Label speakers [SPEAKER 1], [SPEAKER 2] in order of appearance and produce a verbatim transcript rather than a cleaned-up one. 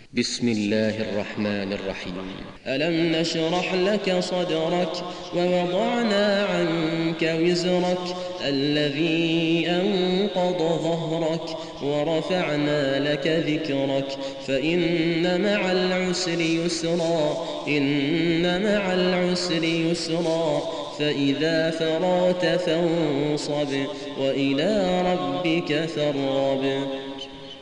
[SPEAKER 1] بسم الله الرحمن الرحيم. ألم نشرح لك صدرك ووضعنا عنك وزرك الذي أنقض ظهرك ورفعنا لك ذكرك فإن مع العسر يسرا إن مع العسر يسرا فإذا فرغت فانصب وإلى ربك فارغب.